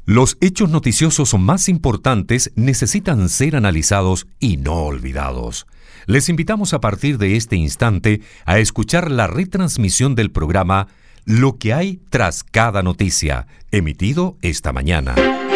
Los hechos noticiosos más importantes necesitan ser analizados y no olvidados. Les invitamos a partir de este instante a escuchar la retransmisión del programa Lo que hay tras cada noticia, emitido esta mañana.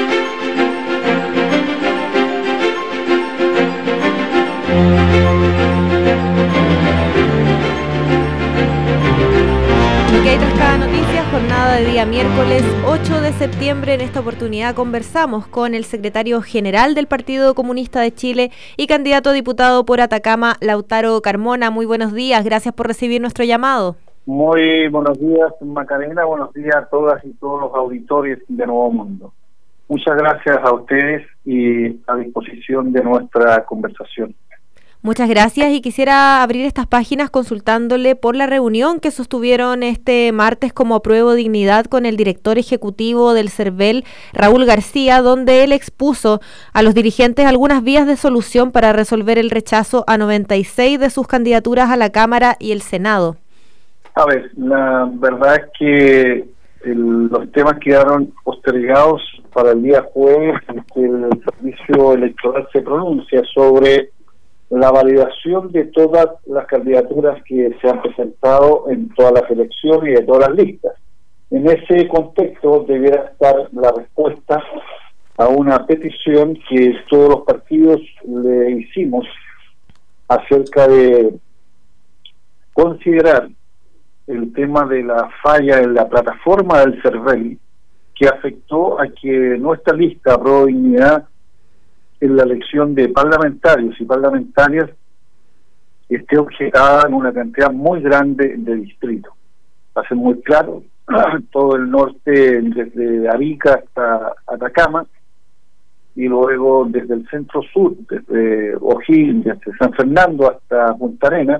Lo que hay tras cada noticia, jornada de día miércoles 8 de septiembre. En esta oportunidad conversamos con el secretario general del Partido Comunista de Chile y candidato a diputado por Atacama, Lautaro Carmona. Muy buenos días, gracias por recibir nuestro llamado. Muy buenos días, Macarena, buenos días a todas y todos los auditores de Nuevo Mundo. Muchas gracias a ustedes y a disposición de nuestra conversación. Muchas gracias, y quisiera abrir estas páginas consultándole por la reunión que sostuvieron este martes como Apruebo Dignidad con el director ejecutivo del CERVEL, Raúl García, donde él expuso a los dirigentes algunas vías de solución para resolver el rechazo a 96 de sus candidaturas a la Cámara y el Senado. A ver, la verdad es que los temas quedaron postergados para el día jueves, en que el servicio electoral se pronuncia sobre la validación de todas las candidaturas que se han presentado en todas las elecciones y de todas las listas. En ese contexto debiera estar la respuesta a una petición que todos los partidos le hicimos acerca de considerar el tema de la falla en la plataforma del CERVEL, que afectó a que nuestra lista Apruebo Dignidad en la elección de parlamentarios y parlamentarias esté objetada en una cantidad muy grande de distritos. Va a ser muy claro, todo el norte, desde Arica hasta Atacama, y luego desde el centro sur, desde O'Higgins, desde San Fernando hasta Punta Arenas,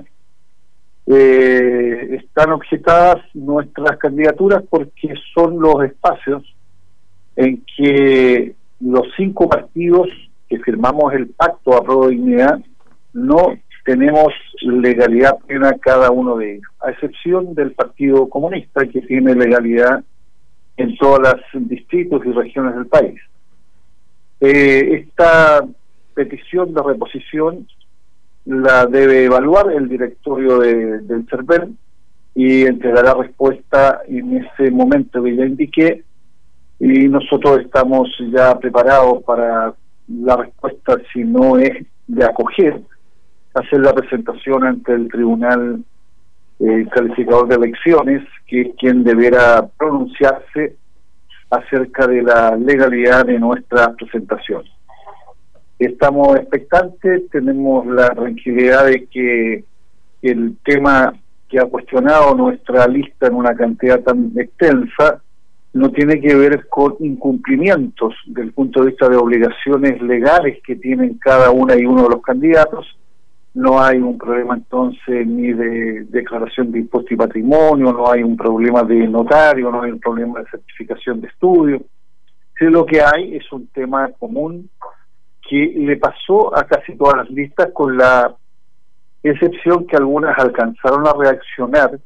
están objetadas nuestras candidaturas porque son los espacios en que los 5 partidos que firmamos el pacto Apruebo Dignidad no tenemos legalidad plena cada uno de ellos, a excepción del Partido Comunista, que tiene legalidad en todos los distritos y regiones del país. Esta petición de reposición la debe evaluar el directorio del CERVEL y entregará respuesta en ese momento que ya indiqué, y nosotros estamos ya preparados para la respuesta, si no es de acoger, hacer la presentación ante el Tribunal Calificador de Elecciones, que es quien deberá pronunciarse acerca de la legalidad de nuestra presentación. Estamos expectantes, tenemos la tranquilidad de que el tema que ha cuestionado nuestra lista en una cantidad tan extensa no tiene que ver con incumplimientos del punto de vista de obligaciones legales que tienen cada una y uno de los candidatos. No hay un problema entonces ni de declaración de impuesto y patrimonio, no hay un problema de notario, no hay un problema de certificación de estudio. Sí, lo que hay es un tema común que le pasó a casi todas las listas, con la excepción que algunas alcanzaron a reaccionar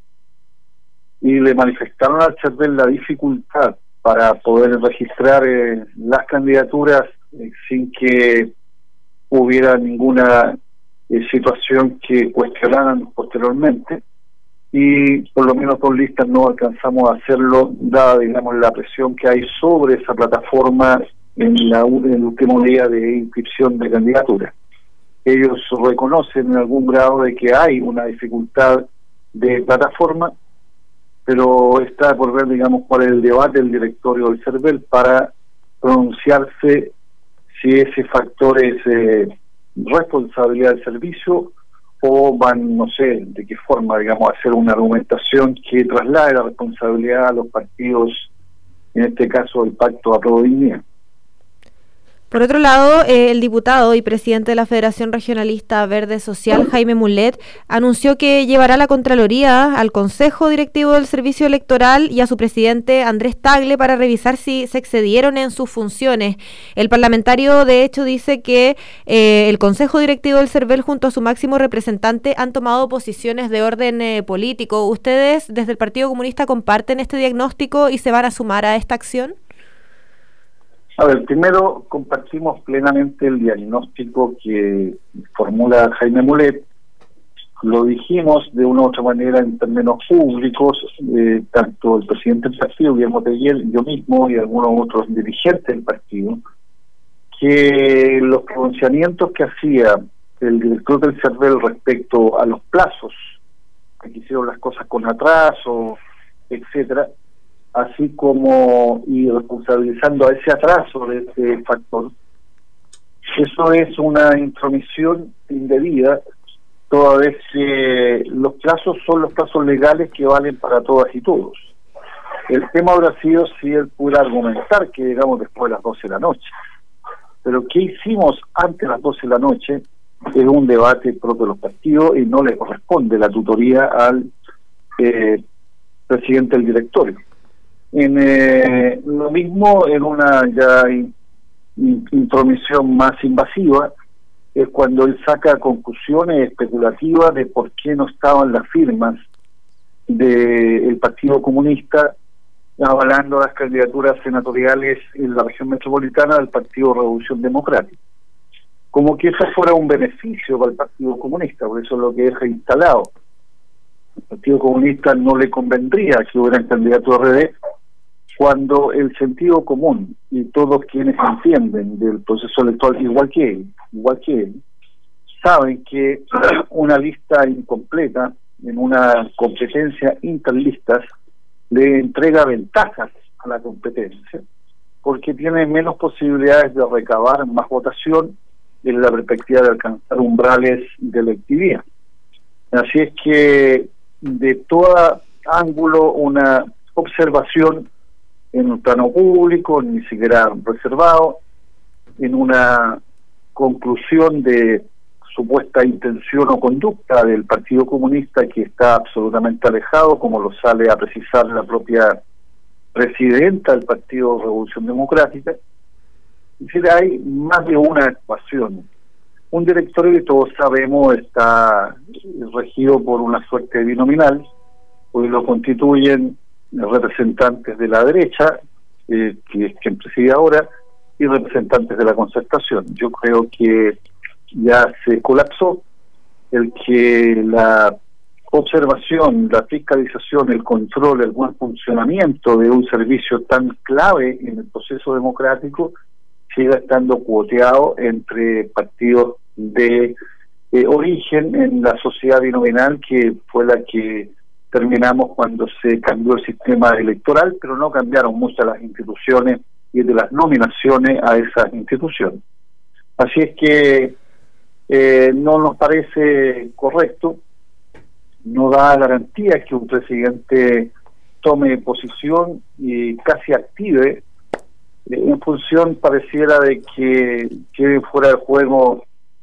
y le manifestaron al CERVEL la dificultad para poder registrar las candidaturas sin que hubiera ninguna situación que cuestionaran posteriormente, y por lo menos 2 listas no alcanzamos a hacerlo, dada, digamos, la presión que hay sobre esa plataforma en el último día de inscripción de candidaturas. Ellos reconocen en algún grado de que hay una dificultad de plataforma, pero está por ver, digamos, cuál es el debate del directorio del CERVEL para pronunciarse si ese factor es responsabilidad del servicio o van, no sé de qué forma, digamos, hacer una argumentación que traslade la responsabilidad a los partidos, en este caso el pacto Apruebo Dignidad. Por otro lado, el diputado y presidente de la Federación Regionalista Verde Social, Jaime Mulet, anunció que llevará la Contraloría al Consejo Directivo del Servicio Electoral y a su presidente Andrés Tagle para revisar si se excedieron en sus funciones. El parlamentario, de hecho, dice que el Consejo Directivo del CERVEL junto a su máximo representante han tomado posiciones de orden político. ¿Ustedes desde el Partido Comunista comparten este diagnóstico y se van a sumar a esta acción? ver, primero compartimos plenamente el diagnóstico que formula Jaime Mulet. Lo dijimos de una u otra manera en términos públicos, tanto el presidente del partido, Guillermo Teguel, yo mismo y algunos otros dirigentes del partido, que los pronunciamientos que hacía el director del CERVEL respecto a los plazos, que hicieron las cosas con atraso, etcétera, así como y responsabilizando a ese atraso de ese factor, eso es una intromisión indebida, toda vez que los plazos son los plazos legales que valen para todas y todos. El tema habrá sido si él pudiera argumentar que llegamos después de las 12 de la noche. Pero ¿qué hicimos antes de las 12 de la noche? Es un debate propio de los partidos y no le corresponde la tutoría al presidente del directorio. Lo mismo en una ya intromisión más invasiva, es cuando él saca conclusiones especulativas de por qué no estaban las firmas del Partido Comunista avalando las candidaturas senatoriales en la región metropolitana del Partido Revolución Democrática. Como que eso fuera un beneficio para el Partido Comunista, por eso es lo que deja instalado. Al Partido Comunista no le convendría que hubieran candidato RD, cuando el sentido común y todos quienes entienden del proceso electoral igual que él, saben que una lista incompleta en una competencia interlistas le entrega ventajas a la competencia porque tiene menos posibilidades de recabar más votación en la perspectiva de alcanzar umbrales de electividad. Así es que de todo ángulo una observación en un plano público, ni siquiera reservado, en una conclusión de supuesta intención o conducta del Partido Comunista que está absolutamente alejado, como lo sale a precisar la propia presidenta del Partido Revolución Democrática. Es decir, hay más de una actuación. Un directorio que todos sabemos está regido por una suerte binominal, pues lo constituyen representantes de la derecha, que es quien preside ahora, y representantes de la Concertación. Yo creo que ya se colapsó el que la observación, la fiscalización, el control, el buen funcionamiento de un servicio tan clave en el proceso democrático siga estando cuoteado entre partidos de origen en la sociedad binominal, que fue la que terminamos cuando se cambió el sistema electoral, pero no cambiaron muchas las instituciones y de las nominaciones a esas instituciones. Así es que no nos parece correcto, no da garantía que un presidente tome posición y casi active en función, pareciera, de que quede fuera de juego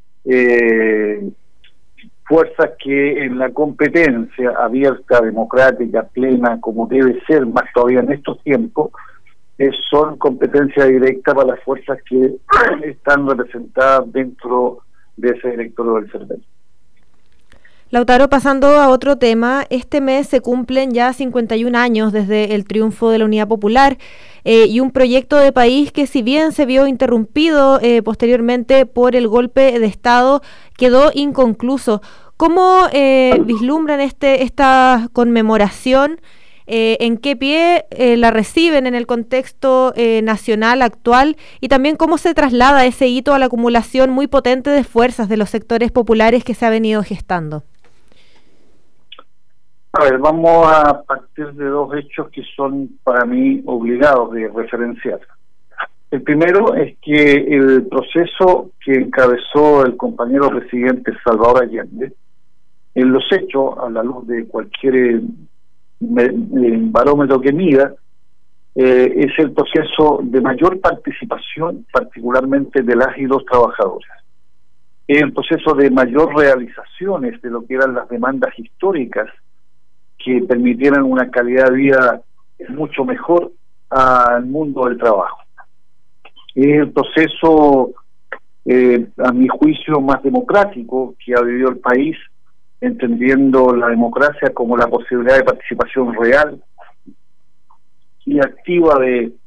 fuerzas que en la competencia abierta, democrática, plena, como debe ser, más todavía en estos tiempos, son competencia directa para las fuerzas que están representadas dentro de ese directorio del CERVEL. Lautaro, pasando a otro tema, este mes se cumplen ya 51 años desde el triunfo de la Unidad Popular y un proyecto de país que, si bien se vio interrumpido posteriormente por el golpe de Estado, quedó inconcluso. ¿Cómo vislumbran esta conmemoración? ¿En qué pie la reciben en el contexto nacional actual? Y también cómo se traslada ese hito a la acumulación muy potente de fuerzas de los sectores populares que se ha venido gestando. A ver, vamos a partir de dos hechos que son para mí obligados de referenciar. El primero es que el proceso que encabezó el compañero presidente Salvador Allende, en los hechos, a la luz de cualquier barómetro que mida, es el proceso de mayor participación, particularmente de las y los trabajadores. Es el proceso de mayor realizaciones de lo que eran las demandas históricas que permitieran una calidad de vida mucho mejor al mundo del trabajo. Es el proceso, a mi juicio, más democrático que ha vivido el país, entendiendo la democracia como la posibilidad de participación real y activa de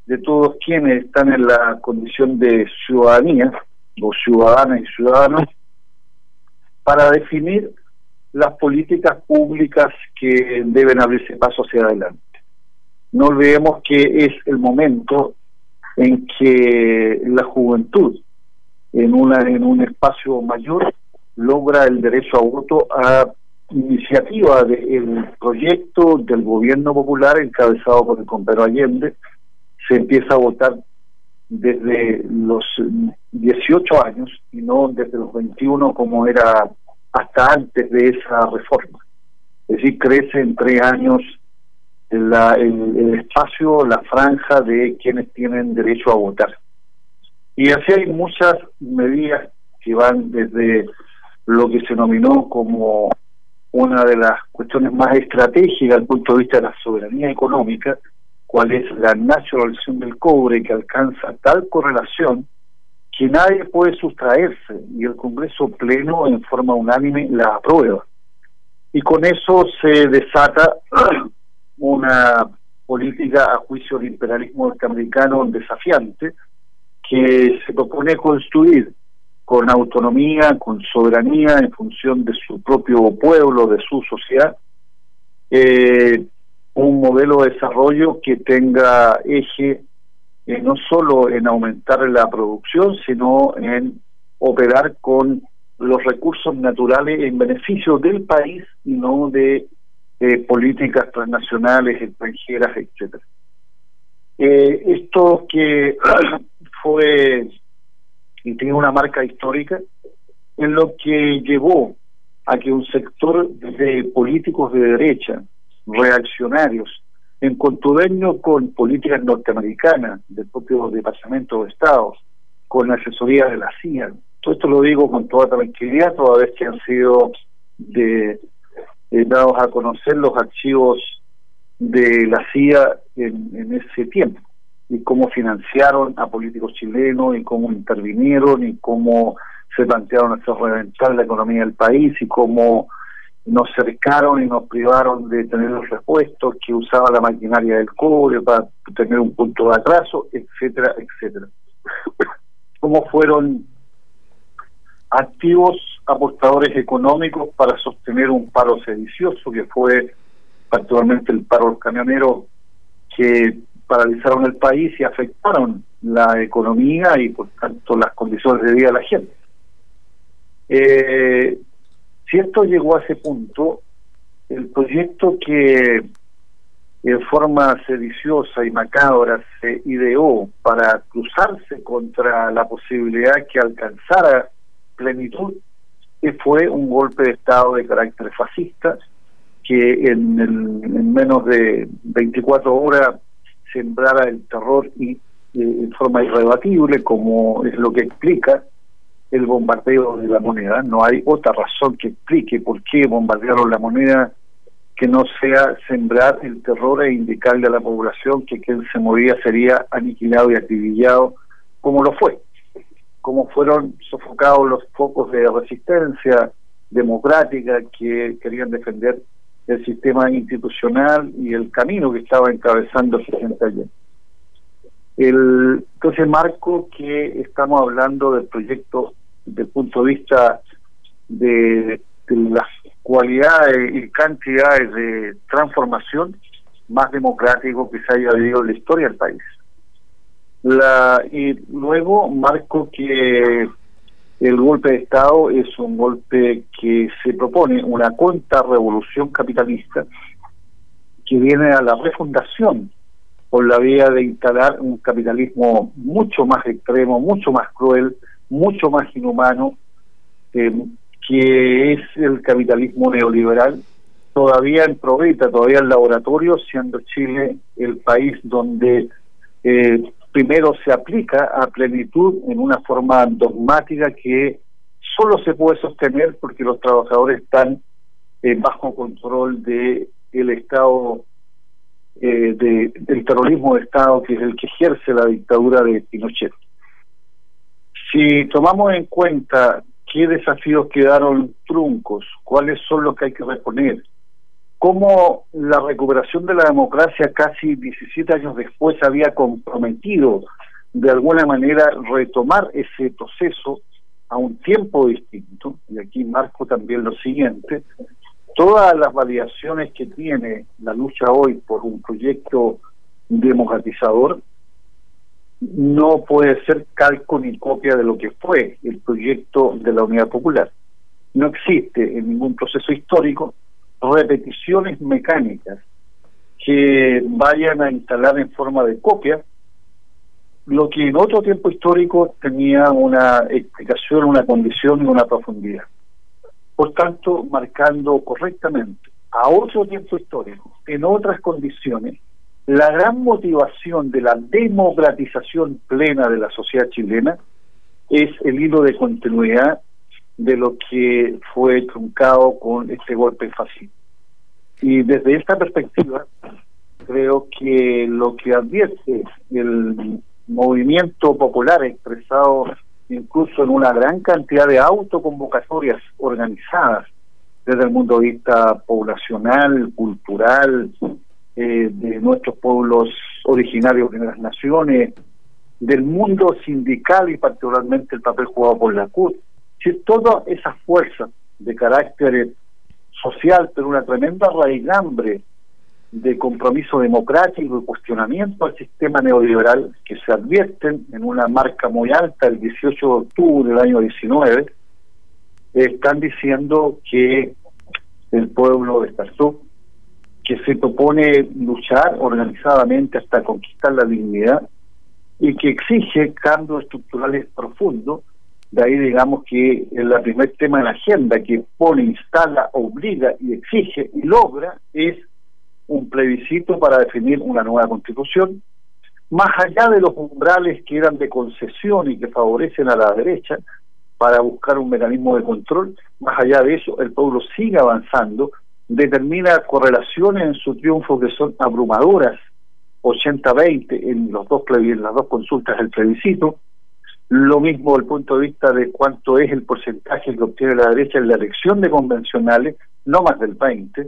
de todos quienes están en la condición de ciudadanía, o ciudadanas y ciudadanos, para definir las políticas públicas que deben abrirse paso hacia adelante. No olvidemos que es el momento en que la juventud, en un espacio mayor, logra el derecho a voto a iniciativa del proyecto del gobierno popular encabezado por el compañero Allende. Se empieza a votar desde los 18 años y no desde los 21 como era hasta antes de esa reforma. Es decir, crece en 3 años el espacio, la franja de quienes tienen derecho a votar. Y así hay muchas medidas que van desde lo que se nominó como una de las cuestiones más estratégicas desde el punto de vista de la soberanía económica, cuál es la nacionalización del cobre, que alcanza tal correlación que nadie puede sustraerse, y el Congreso Pleno en forma unánime la aprueba. Y con eso se desata una política a juicio del imperialismo norteamericano desafiante, que se propone construir con autonomía, con soberanía en función de su propio pueblo, de su sociedad, un modelo de desarrollo que tenga eje no solo en aumentar la producción, sino en operar con los recursos naturales en beneficio del país y no de políticas transnacionales, extranjeras, etcétera. Esto que fue y tiene una marca histórica, en lo que llevó a que un sector de políticos de derecha, reaccionarios, en contubernio con políticas norteamericanas del propio Departamento de Estado, con la asesoría de la CIA, todo esto lo digo con toda tranquilidad, toda vez que han sido dados a conocer los archivos de la CIA en ese tiempo, y cómo financiaron a políticos chilenos, y cómo intervinieron, y cómo se plantearon hacer reventar la economía del país, y cómo nos cercaron y nos privaron de tener los repuestos, que usaba la maquinaria del cobre para tener un punto de atraso, etcétera, etcétera. Cómo fueron activos aportadores económicos para sostener un paro sedicioso, que fue particularmente el paro de los camioneros, que paralizaron el país y afectaron la economía y por tanto las condiciones de vida de la gente. Si esto llegó a ese punto, el proyecto que en forma sediciosa y macabra se ideó para cruzarse contra la posibilidad que alcanzara plenitud, fue un golpe de Estado de carácter fascista, que en menos de 24 horas sembrara el terror y en forma irrebatible, como es lo que explica el bombardeo de la moneda. No hay otra razón que explique por qué bombardearon la moneda que no sea sembrar el terror e indicarle a la población que quien se movía sería aniquilado y acribillado, como lo fue, como fueron sofocados los focos de resistencia democrática que querían defender el sistema institucional y el camino que estaba encabezando el presidente Allende. Entonces, marco que estamos hablando del proyecto desde el punto de vista de las cualidades y cantidades de transformación más democrático que se haya vivido en la historia del país. Y luego marco que el golpe de Estado es un golpe que se propone una contrarrevolución capitalista que viene a la refundación por la vía de instalar un capitalismo mucho más extremo, mucho más cruel, mucho más inhumano, que es el capitalismo neoliberal, todavía en probeta, todavía en laboratorio, siendo Chile el país donde primero se aplica a plenitud en una forma dogmática que solo se puede sostener porque los trabajadores están bajo control de el Estado, del terrorismo de Estado, que es el que ejerce la dictadura de Pinochet. Si tomamos en cuenta qué desafíos quedaron truncos, cuáles son los que hay que reponer, cómo la recuperación de la democracia casi 17 años después había comprometido de alguna manera retomar ese proceso a un tiempo distinto. Y aquí marco también lo siguiente: todas las variaciones que tiene la lucha hoy por un proyecto democratizador no puede ser calco ni copia de lo que fue el proyecto de la Unidad Popular. No existe en ningún proceso histórico repeticiones mecánicas que vayan a instalar en forma de copia lo que en otro tiempo histórico tenía una explicación, una condición y una profundidad. Por tanto, marcando correctamente a otro tiempo histórico, en otras condiciones, la gran motivación de la democratización plena de la sociedad chilena es el hilo de continuidad de lo que fue truncado con este golpe fascista. Y desde esta perspectiva, creo que lo que advierte el movimiento popular expresado incluso en una gran cantidad de autoconvocatorias organizadas desde el punto de vista poblacional, cultural, de nuestros pueblos originarios de las naciones, del mundo sindical y particularmente el papel jugado por la CUT. Si todas esas fuerzas de carácter social, pero una tremenda raigambre de compromiso democrático y cuestionamiento al sistema neoliberal que se advierten en una marca muy alta el 18 de octubre del año 19, están diciendo que el pueblo despertó, que se propone luchar organizadamente hasta conquistar la dignidad y que exige cambios estructurales profundos. De ahí digamos que el primer tema en la agenda que pone, instala, obliga y exige y logra es un plebiscito para definir una nueva constitución, más allá de los umbrales que eran de concesión y que favorecen a la derecha para buscar un mecanismo de control. Más allá de eso, el pueblo sigue avanzando, determina correlaciones en su triunfo que son abrumadoras, 80-20 en las dos consultas del plebiscito. Lo mismo desde el punto de vista de cuánto es el porcentaje que obtiene la derecha en la elección de convencionales, no más del 20%.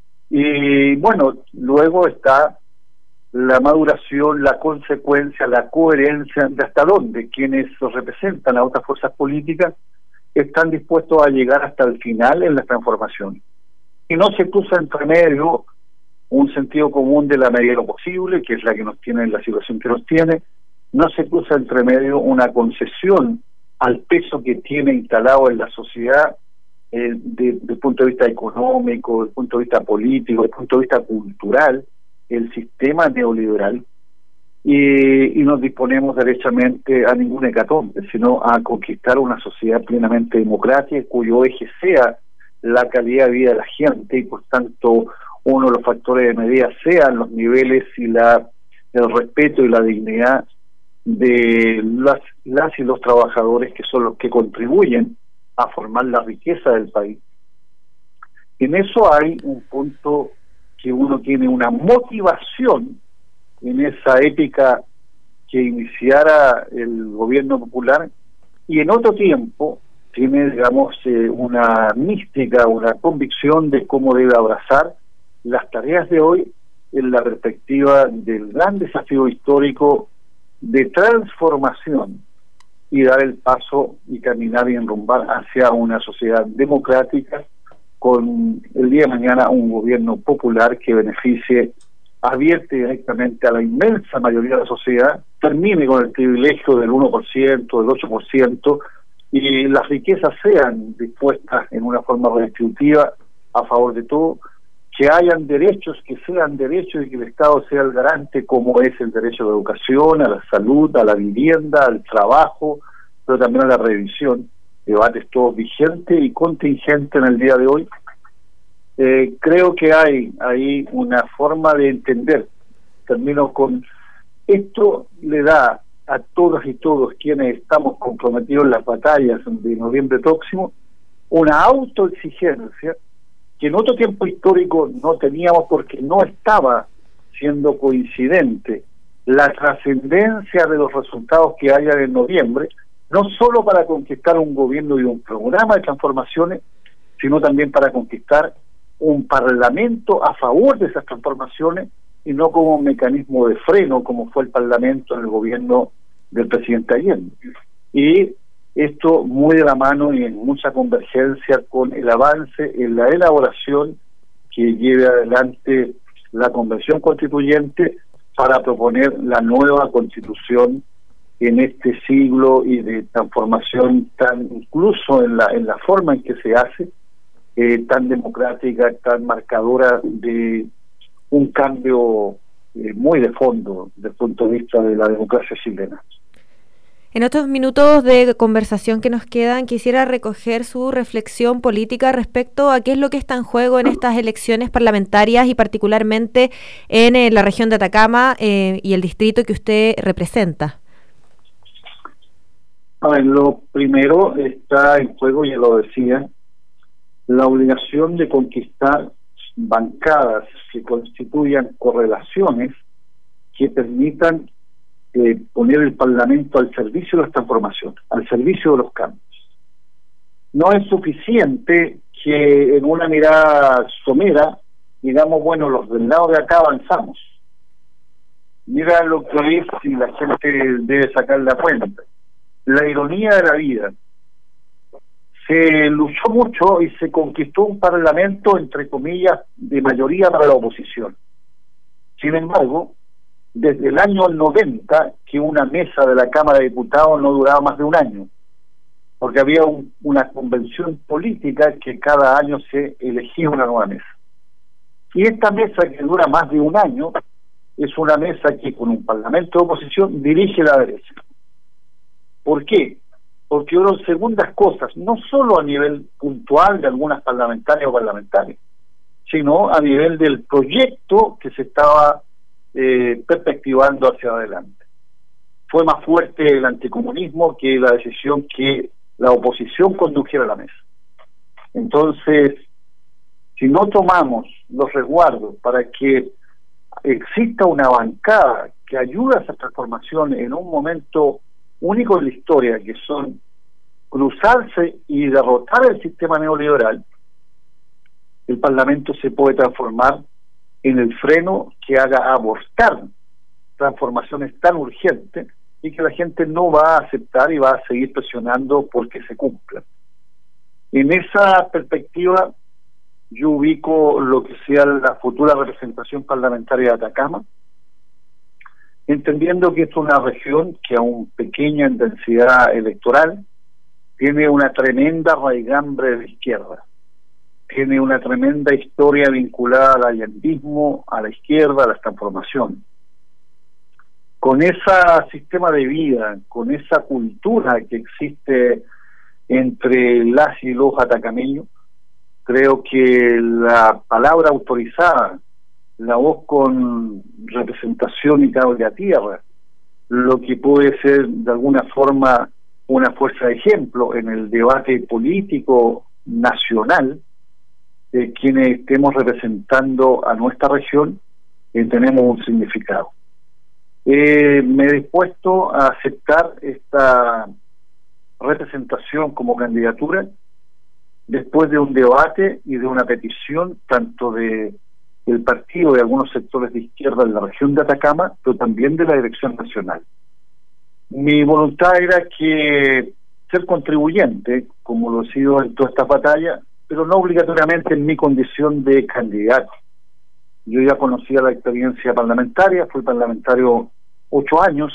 Y bueno, luego está la maduración, la consecuencia, la coherencia de hasta dónde quienes representan a otras fuerzas políticas están dispuestos a llegar hasta el final en las transformaciones. Y no se cruza entre medio un sentido común de la medida de lo posible, que es la que nos tiene en la situación que nos tiene. No se cruza entre medio una concesión al peso que tiene instalado en la sociedad desde el punto de vista económico, desde el punto de vista político, desde el punto de vista cultural, el sistema neoliberal, y nos disponemos derechamente a ningún hecatombe, sino a conquistar una sociedad plenamente democrática cuyo eje sea la calidad de vida de la gente, y por tanto uno de los factores de medida sean los niveles y el respeto y la dignidad de las y los trabajadores, que son los que contribuyen a formar la riqueza del país. En eso hay un punto que uno tiene una motivación en esa épica que iniciara el gobierno popular, y en otro tiempo tiene, digamos, una mística, una convicción de cómo debe abrazar las tareas de hoy en la perspectiva del gran desafío histórico de transformación y dar el paso y caminar y enrumbar hacia una sociedad democrática con el día de mañana un gobierno popular que beneficie, advierte directamente a la inmensa mayoría de la sociedad, termine con el privilegio del 1%, del 8%, y las riquezas sean dispuestas en una forma redistributiva a favor de todo, que hayan derechos que sean derechos y que el Estado sea el garante, como es el derecho a la educación, a la salud, a la vivienda, al trabajo, pero también a la revisión. Debates todos vigentes y contingentes en el día de hoy. Creo que hay ahí una forma de entender. Termino con esto: le da a todas y todos quienes estamos comprometidos en las batallas de noviembre próximo una autoexigencia que en otro tiempo histórico no teníamos, porque no estaba siendo coincidente la trascendencia de los resultados que haya en noviembre, no solo para conquistar un gobierno y un programa de transformaciones, sino también para conquistar un parlamento a favor de esas transformaciones y no como un mecanismo de freno, como fue el parlamento en el gobierno del presidente Allende. Y esto muy de la mano y en mucha convergencia con el avance en la elaboración que lleve adelante la Convención Constituyente para proponer la nueva Constitución en este siglo y de transformación tan, incluso en la forma en que se hace, tan democrática, tan marcadora de un cambio muy de fondo desde el punto de vista de la democracia chilena. En estos minutos de conversación que nos quedan, quisiera recoger su reflexión política respecto a qué es lo que está en juego en estas elecciones parlamentarias y particularmente en la región de Atacama y el distrito que usted representa. A ver, lo primero está en juego, ya lo decía, la obligación de conquistar bancadas que constituyan correlaciones que permitan poner el Parlamento al servicio de las transformaciones, al servicio de los cambios. No es suficiente que en una mirada somera digamos, bueno, los del lado de acá avanzamos. Mira lo que es y la gente debe sacar la cuenta. La ironía de la vida. Se luchó mucho y se conquistó un parlamento, entre comillas, de mayoría para la oposición. Sin embargo, desde el año 90, que una mesa de la Cámara de Diputados no duraba más de un año, porque había una convención política que cada año se elegía una nueva mesa. Y esta mesa, que dura más de un año, es una mesa que con un parlamento de oposición dirige la derecha. ¿Por qué? Porque hubo segundas cosas, no solo a nivel puntual de algunas parlamentarias o parlamentarios, sino a nivel del proyecto que se estaba perspectivando hacia adelante. Fue más fuerte el anticomunismo que la decisión que la oposición condujera a la mesa. Entonces, si no tomamos los resguardos para que exista una bancada que ayude a esa transformación en un momento único en la historia, que son cruzarse y derrotar el sistema neoliberal, el Parlamento se puede transformar en el freno que haga abortar transformaciones tan urgentes y que la gente no va a aceptar y va a seguir presionando porque se cumplan. En esa perspectiva, yo ubico lo que sea la futura representación parlamentaria de Atacama, entendiendo que es una región que, aún pequeña en densidad electoral, tiene una tremenda raigambre de izquierda, tiene una tremenda historia vinculada al allendismo, a la izquierda, a las transformaciones. Con ese sistema de vida, con esa cultura que existe entre las y los atacameños, creo que la palabra autorizada, la voz con representación y cable a tierra, lo que puede ser de alguna forma una fuerza de ejemplo en el debate político nacional, quienes estemos representando a nuestra región, tenemos un significado. Me he dispuesto a aceptar esta representación como candidatura después de un debate y de una petición tanto de el partido de algunos sectores de izquierda en la región de Atacama, pero también de la dirección nacional. Mi voluntad era que ser contribuyente, como lo he sido en todas estas batallas, pero no obligatoriamente en mi condición de candidato. Yo ya conocía la experiencia parlamentaria, fui parlamentario 8 años.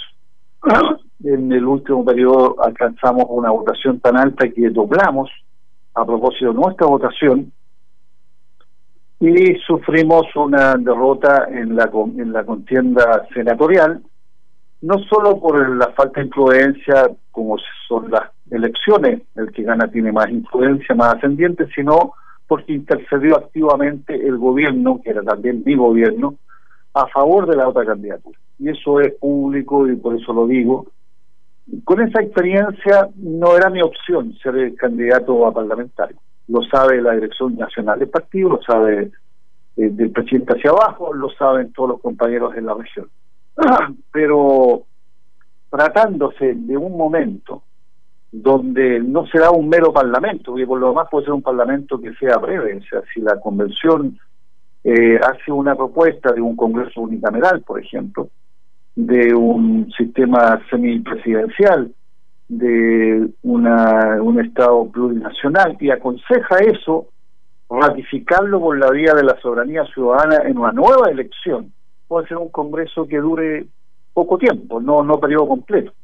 En el último periodo alcanzamos una votación tan alta que doblamos a propósito de nuestra votación y sufrimos una derrota en la contienda senatorial, no solo por la falta de influencia, como son las elecciones, el que gana tiene más influencia, más ascendiente, sino porque intercedió activamente el gobierno, que era también mi gobierno, a favor de la otra candidatura. Y eso es público y por eso lo digo. Con esa experiencia no era mi opción ser el candidato a parlamentario. Lo sabe la dirección nacional del partido, lo sabe del presidente hacia abajo, lo saben todos los compañeros en la región. Pero tratándose de un momento donde no será un mero parlamento, porque por lo demás puede ser un parlamento que sea breve. O sea, si la convención hace una propuesta de un congreso unicameral, por ejemplo, de un sistema semipresidencial, de un Estado plurinacional, y aconseja eso, ratificarlo por la vía de la soberanía ciudadana en una nueva elección, puede ser un congreso que dure poco tiempo, no periodo completo.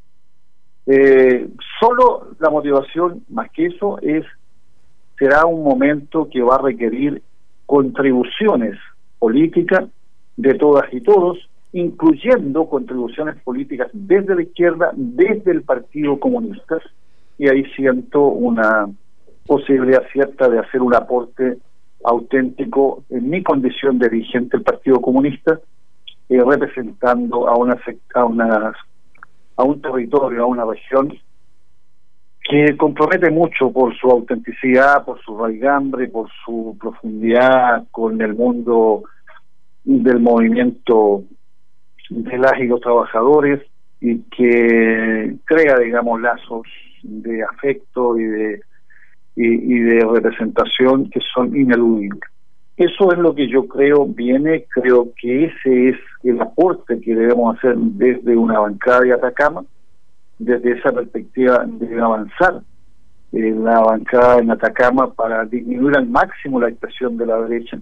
Solo la motivación, más que eso, será un momento que va a requerir contribuciones políticas de todas y todos, incluyendo contribuciones políticas desde la izquierda, desde el Partido Comunista, y ahí siento una posibilidad cierta de hacer un aporte auténtico en mi condición de dirigente del Partido Comunista, representando a un territorio, a una región que compromete mucho por su autenticidad, por su raigambre, por su profundidad con el mundo del movimiento de las y los trabajadores, y que crea, digamos, lazos de afecto y de representación que son ineludibles. Eso es lo que yo creo creo que ese es el aporte que debemos hacer desde una bancada de Atacama, desde esa perspectiva de avanzar en la bancada en Atacama para disminuir al máximo la expresión de la derecha.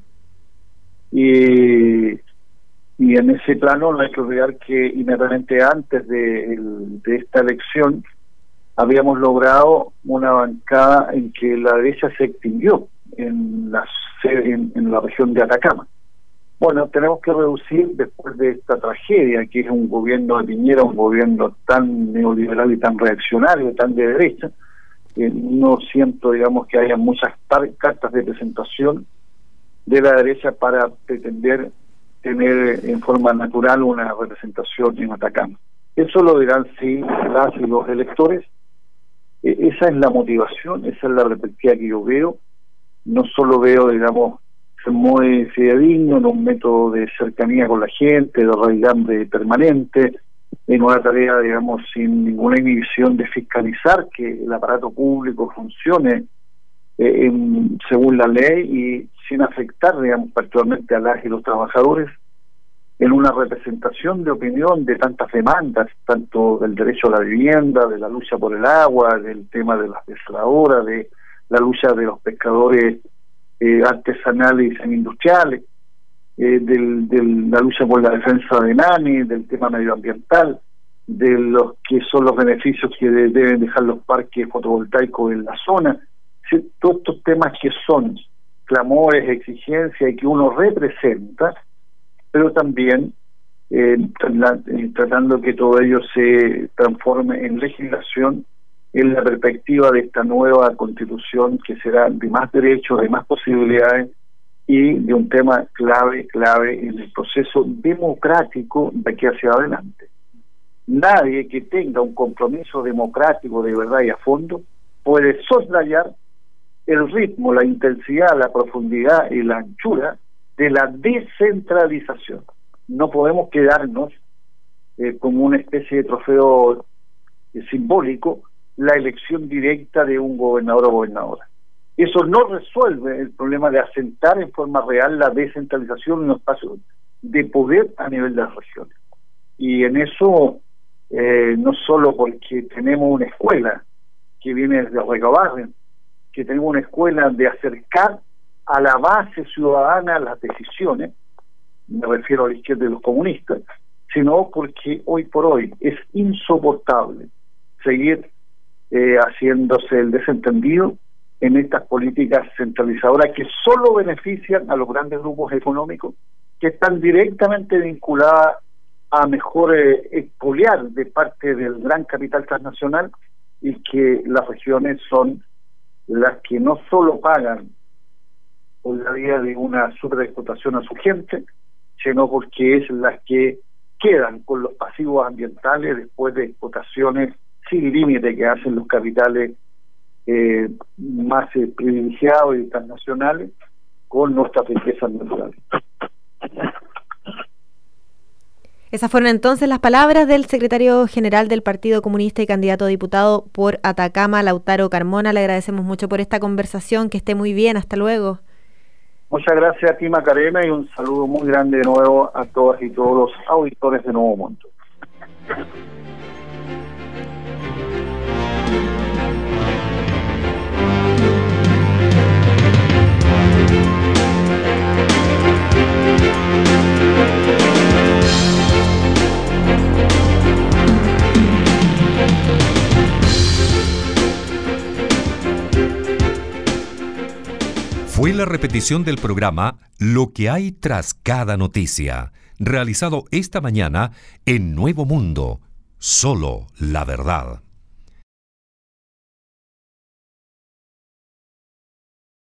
Y en ese plano no hay que olvidar que inmediatamente antes de esta elección habíamos logrado una bancada en que la derecha se extinguió en la región de Atacama. Bueno, tenemos que reducir, después de esta tragedia, que es un gobierno de Piñera, un gobierno tan neoliberal y tan reaccionario, tan de derecha, no siento, digamos, que haya muchas cartas de presentación de la derecha para pretender tener en forma natural una representación en Atacama. Eso lo dirán sí las y los electores. Esa es la motivación, esa es la perspectiva que yo veo. No solo veo, digamos, ser muy fidedigno en un método de cercanía con la gente, de raigambre permanente, en una tarea, digamos, sin ninguna inhibición de fiscalizar que el aparato público funcione según la ley y sin afectar, digamos, particularmente a las y los trabajadores, en una representación de opinión de tantas demandas, tanto del derecho a la vivienda, de la lucha por el agua, del tema de las desaladoras, de la lucha de los pescadores artesanales y semi-industriales, de la lucha por la defensa de NANI, del tema medioambiental, de los que son los beneficios que deben dejar los parques fotovoltaicos en la zona. ¿Sí? Todos estos temas que son clamores, exigencias y que uno representa, pero también tratando que todo ello se transforme en legislación en la perspectiva de esta nueva constitución que será de más derechos, de más posibilidades y de un tema clave en el proceso democrático de aquí hacia adelante. Nadie que tenga un compromiso democrático de verdad y a fondo puede soslayar el ritmo, la intensidad, la profundidad y la anchura de la descentralización. No podemos quedarnos como una especie de trofeo simbólico la elección directa de un gobernador o gobernadora. Eso no resuelve el problema de asentar en forma real la descentralización en los espacios de poder a nivel de las regiones. Y en eso, no solo porque tenemos una escuela que viene desde Recabarren, que tenemos una escuela de acercar a la base ciudadana las decisiones, me refiero a la izquierda y los comunistas, sino porque hoy por hoy es insoportable seguir haciéndose el desentendido en estas políticas centralizadoras que solo benefician a los grandes grupos económicos, que están directamente vinculadas a mejor expoliar de parte del gran capital transnacional, y que las regiones son las que no solo pagan por la vía de una superexplotación a su gente, sino porque es las que quedan con los pasivos ambientales después de explotaciones sin límite que hacen los capitales más privilegiados y transnacionales con nuestras riquezas naturales. Esas fueron entonces las palabras del secretario general del Partido Comunista y candidato a diputado por Atacama, Lautaro Carmona. Le agradecemos mucho por esta conversación, que esté muy bien, hasta luego. Muchas gracias a ti, Macarena, y un saludo muy grande de nuevo a todas y todos los auditores de Nuevo Mundo. Fue la repetición del programa Lo que hay tras cada noticia, realizado esta mañana en Nuevo Mundo. Solo la verdad.